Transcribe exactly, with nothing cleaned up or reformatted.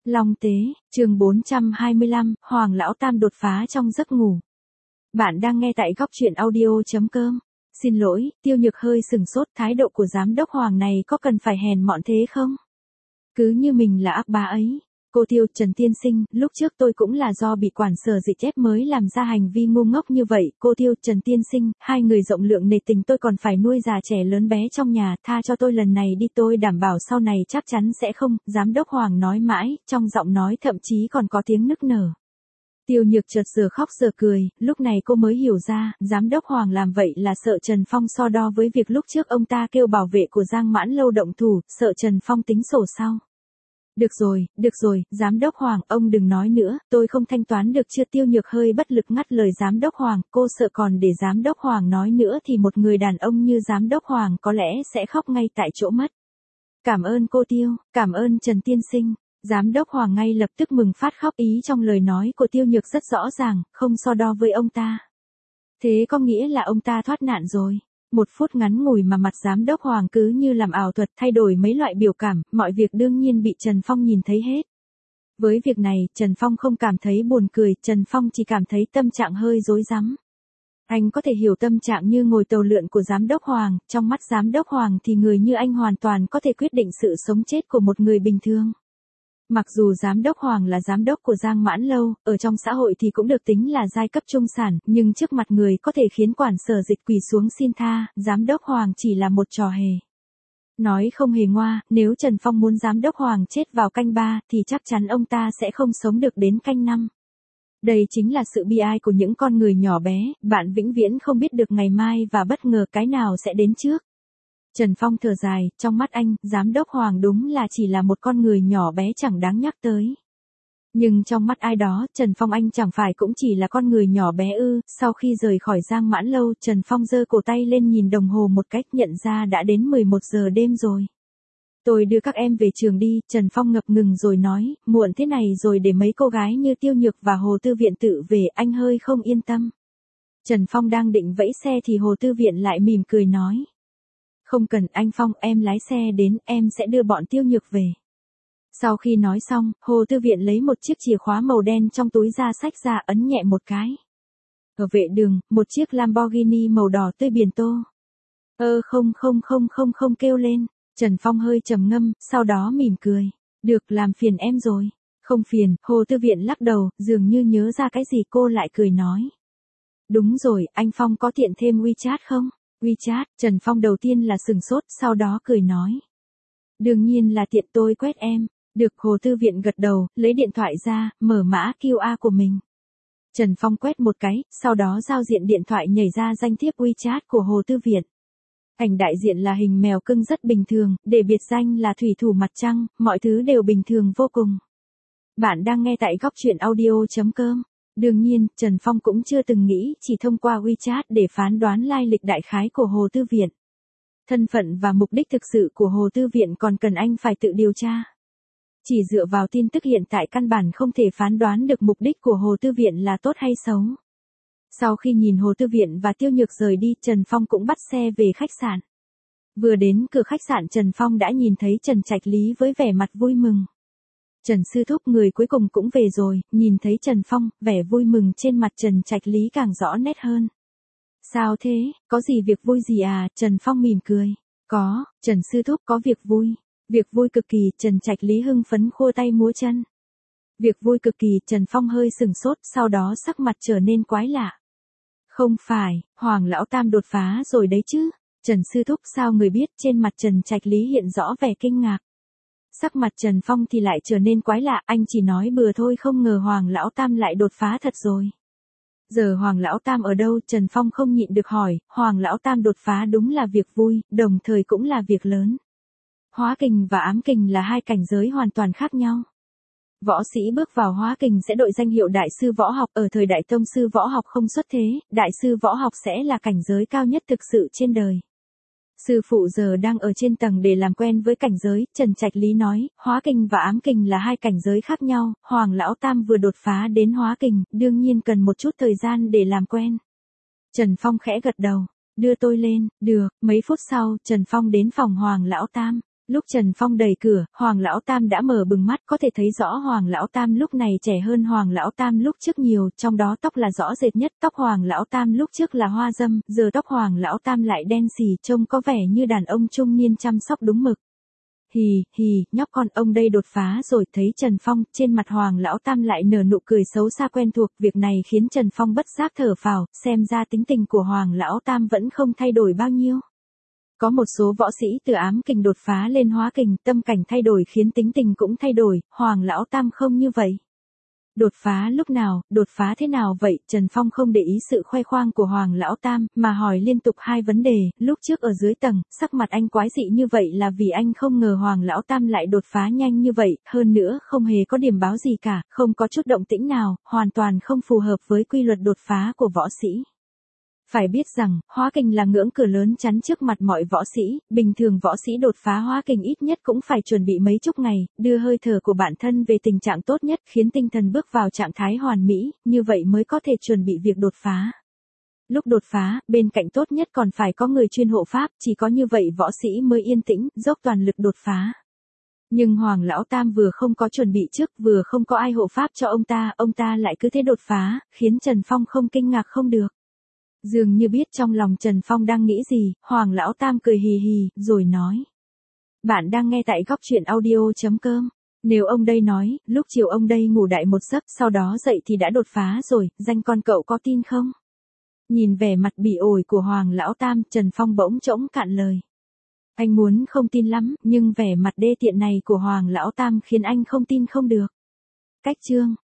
Long Tế, chương bốn trăm hai mươi lăm, Hoàng Lão Tam đột phá trong giấc ngủ. Bạn đang nghe tại góc truyện audio.com. Xin lỗi, Tiêu Nhược hơi sừng sốt, thái độ của giám đốc Hoàng này có cần phải hèn mọn thế không? Cứ như mình là ác bá ấy. Cô Tiêu, Trần tiên sinh, lúc trước tôi cũng là do bị quản sở dịch ép mới làm ra hành vi ngu ngốc như vậy. Cô Tiêu, Trần tiên sinh, hai người rộng lượng nề tình tôi còn phải nuôi già trẻ lớn bé trong nhà, tha cho tôi lần này đi, tôi đảm bảo sau này chắc chắn sẽ không. Giám đốc Hoàng nói mãi, trong giọng nói thậm chí còn có tiếng nức nở. Tiêu Nhược chợt giờ khóc giờ cười, lúc này cô mới hiểu ra, giám đốc Hoàng làm vậy là sợ Trần Phong so đo với việc lúc trước ông ta kêu bảo vệ của Giang Mãn Lâu động thủ, sợ Trần Phong tính sổ sau. Được rồi, được rồi, giám đốc Hoàng, ông đừng nói nữa, tôi không thanh toán được chưa? Tiêu Nhược hơi bất lực ngắt lời giám đốc Hoàng, cô sợ còn để giám đốc Hoàng nói nữa thì một người đàn ông như giám đốc Hoàng có lẽ sẽ khóc ngay tại chỗ mất. Cảm ơn cô Tiêu, cảm ơn Trần tiên sinh. Giám đốc Hoàng ngay lập tức mừng phát khóc, ý trong lời nói của Tiêu Nhược rất rõ ràng, không so đo với ông ta. Thế có nghĩa là ông ta thoát nạn rồi. Một phút ngắn ngủi mà mặt giám đốc Hoàng cứ như làm ảo thuật, thay đổi mấy loại biểu cảm, mọi việc đương nhiên bị Trần Phong nhìn thấy hết. Với việc này, Trần Phong không cảm thấy buồn cười, Trần Phong chỉ cảm thấy tâm trạng hơi rối rắm. Anh có thể hiểu tâm trạng như ngồi tàu lượn của giám đốc Hoàng, trong mắt giám đốc Hoàng thì người như anh hoàn toàn có thể quyết định sự sống chết của một người bình thường. Mặc dù giám đốc Hoàng là giám đốc của Giang Mãn Lâu, ở trong xã hội thì cũng được tính là giai cấp trung sản, nhưng trước mặt người có thể khiến quản sở dịch quỳ xuống xin tha, giám đốc Hoàng chỉ là một trò hề. Nói không hề ngoa, nếu Trần Phong muốn giám đốc Hoàng chết vào canh ba, thì chắc chắn ông ta sẽ không sống được đến canh năm. Đây chính là sự bi ai của những con người nhỏ bé, bạn vĩnh viễn không biết được ngày mai và bất ngờ cái nào sẽ đến trước. Trần Phong thở dài, trong mắt anh, giám đốc Hoàng đúng là chỉ là một con người nhỏ bé chẳng đáng nhắc tới. Nhưng trong mắt ai đó, Trần Phong anh chẳng phải cũng chỉ là con người nhỏ bé ư? Sau khi rời khỏi Giang Mãn Lâu, Trần Phong giơ cổ tay lên nhìn đồng hồ một cách, nhận ra đã đến mười một giờ đêm rồi. Tôi đưa các em về trường đi, Trần Phong ngập ngừng rồi nói, muộn thế này rồi để mấy cô gái như Tiêu Nhược và Hồ Tư Viện tự về, anh hơi không yên tâm. Trần Phong đang định vẫy xe thì Hồ Tư Viện lại mỉm cười nói. Không cần anh Phong, em lái xe đến, em sẽ đưa bọn Tiêu Nhược về. Sau khi nói xong, Hồ Tư Viện lấy một chiếc chìa khóa màu đen trong túi ra xách ra, ấn nhẹ một cái. Ở vệ đường, một chiếc Lamborghini màu đỏ tươi biển tô. Ơ không không không không không kêu lên, Trần Phong hơi trầm ngâm, sau đó mỉm cười. Được, làm phiền em rồi. Không phiền, Hồ Tư Viện lắc đầu, dường như nhớ ra cái gì cô lại cười nói. Đúng rồi, anh Phong có tiện thêm WeChat không? WeChat, Trần Phong đầu tiên là sừng sốt, sau đó cười nói. Đương nhiên là tiện, tôi quét em. Được, Hồ Tư Viện gật đầu, lấy điện thoại ra, mở mã quy rờ của mình. Trần Phong quét một cái, sau đó giao diện điện thoại nhảy ra danh thiếp WeChat của Hồ Tư Viện. Ảnh đại diện là hình mèo cưng rất bình thường, để biệt danh là thủy thủ mặt trăng, mọi thứ đều bình thường vô cùng. Bạn đang nghe tại góc truyện audio.com. Đương nhiên, Trần Phong cũng chưa từng nghĩ chỉ thông qua WeChat để phán đoán lai lịch đại khái của Hồ Tư Viện. Thân phận và mục đích thực sự của Hồ Tư Viện còn cần anh phải tự điều tra. Chỉ dựa vào tin tức hiện tại căn bản không thể phán đoán được mục đích của Hồ Tư Viện là tốt hay xấu. Sau khi nhìn Hồ Tư Viện và Tiêu Nhược rời đi, Trần Phong cũng bắt xe về khách sạn. Vừa đến cửa khách sạn, Trần Phong đã nhìn thấy Trần Trạch Lý với vẻ mặt vui mừng. Trần sư thúc, người cuối cùng cũng về rồi, nhìn thấy Trần Phong, vẻ vui mừng trên mặt Trần Trạch Lý càng rõ nét hơn. Sao thế, có gì việc vui gì à? Trần Phong mỉm cười. Có, Trần sư thúc có việc vui. Việc vui cực kỳ, Trần Trạch Lý hưng phấn khua tay múa chân. Việc vui cực kỳ, Trần Phong hơi sừng sốt, sau đó sắc mặt trở nên quái lạ. Không phải, Hoàng Lão Tam đột phá rồi đấy chứ? Trần sư thúc, sao người biết? Trên mặt Trần Trạch Lý hiện rõ vẻ kinh ngạc. Sắc mặt Trần Phong thì lại trở nên quái lạ, anh chỉ nói bừa thôi, không ngờ Hoàng Lão Tam lại đột phá thật rồi. Giờ Hoàng Lão Tam ở đâu? Trần Phong không nhịn được hỏi, Hoàng Lão Tam đột phá đúng là việc vui, đồng thời cũng là việc lớn. Hóa kình và ám kình là hai cảnh giới hoàn toàn khác nhau. Võ sĩ bước vào hóa kình sẽ đội danh hiệu đại sư võ học, ở thời đại tông sư võ học không xuất thế, đại sư võ học sẽ là cảnh giới cao nhất thực sự trên đời. Sư phụ giờ đang ở trên tầng để làm quen với cảnh giới, Trần Trạch Lý nói, hóa kình và ám kình là hai cảnh giới khác nhau, Hoàng Lão Tam vừa đột phá đến hóa kình, đương nhiên cần một chút thời gian để làm quen. Trần Phong khẽ gật đầu, đưa tôi lên, được, mấy phút sau, Trần Phong đến phòng Hoàng Lão Tam. Lúc Trần Phong đẩy cửa, Hoàng Lão Tam đã mở bừng mắt, có thể thấy rõ Hoàng Lão Tam lúc này trẻ hơn Hoàng Lão Tam lúc trước nhiều, trong đó tóc là rõ rệt nhất, tóc Hoàng Lão Tam lúc trước là hoa dâm, giờ tóc Hoàng Lão Tam lại đen xì, trông có vẻ như đàn ông trung niên chăm sóc đúng mực. Hì, hì, nhóc con, ông đây đột phá rồi. Thấy Trần Phong, trên mặt Hoàng Lão Tam lại nở nụ cười xấu xa quen thuộc, việc này khiến Trần Phong bất giác thở phào, xem ra tính tình của Hoàng Lão Tam vẫn không thay đổi bao nhiêu. Có một số võ sĩ từ ám kình đột phá lên hóa kình, tâm cảnh thay đổi khiến tính tình cũng thay đổi, Hoàng Lão Tam không như vậy. Đột phá lúc nào, đột phá thế nào vậy? Trần Phong không để ý sự khoe khoang của Hoàng Lão Tam, mà hỏi liên tục hai vấn đề. Lúc trước ở dưới tầng, sắc mặt anh quái dị như vậy là vì anh không ngờ Hoàng Lão Tam lại đột phá nhanh như vậy, hơn nữa không hề có điểm báo gì cả, không có chút động tĩnh nào, hoàn toàn không phù hợp với quy luật đột phá của võ sĩ. Phải biết rằng, hóa kình là ngưỡng cửa lớn chắn trước mặt mọi võ sĩ, bình thường võ sĩ đột phá hóa kình ít nhất cũng phải chuẩn bị mấy chục ngày, đưa hơi thở của bản thân về tình trạng tốt nhất, khiến tinh thần bước vào trạng thái hoàn mỹ, như vậy mới có thể chuẩn bị việc đột phá. Lúc đột phá, bên cạnh tốt nhất còn phải có người chuyên hộ pháp, chỉ có như vậy võ sĩ mới yên tĩnh, dốc toàn lực đột phá. Nhưng Hoàng Lão Tam vừa không có chuẩn bị trước, vừa không có ai hộ pháp cho ông ta, ông ta lại cứ thế đột phá, khiến Trần Phong không kinh ngạc không được. Dường như biết trong lòng Trần Phong đang nghĩ gì, Hoàng Lão Tam cười hì hì, rồi nói. Bạn đang nghe tại góc truyện audio.com. Nếu ông đây nói, lúc chiều ông đây ngủ đại một giấc, sau đó dậy thì đã đột phá rồi, danh con cậu có tin không? Nhìn vẻ mặt bỉ ổi của Hoàng Lão Tam, Trần Phong bỗng trỗng cạn lời. Anh muốn không tin lắm, nhưng vẻ mặt đê tiện này của Hoàng Lão Tam khiến anh không tin không được. Cách chương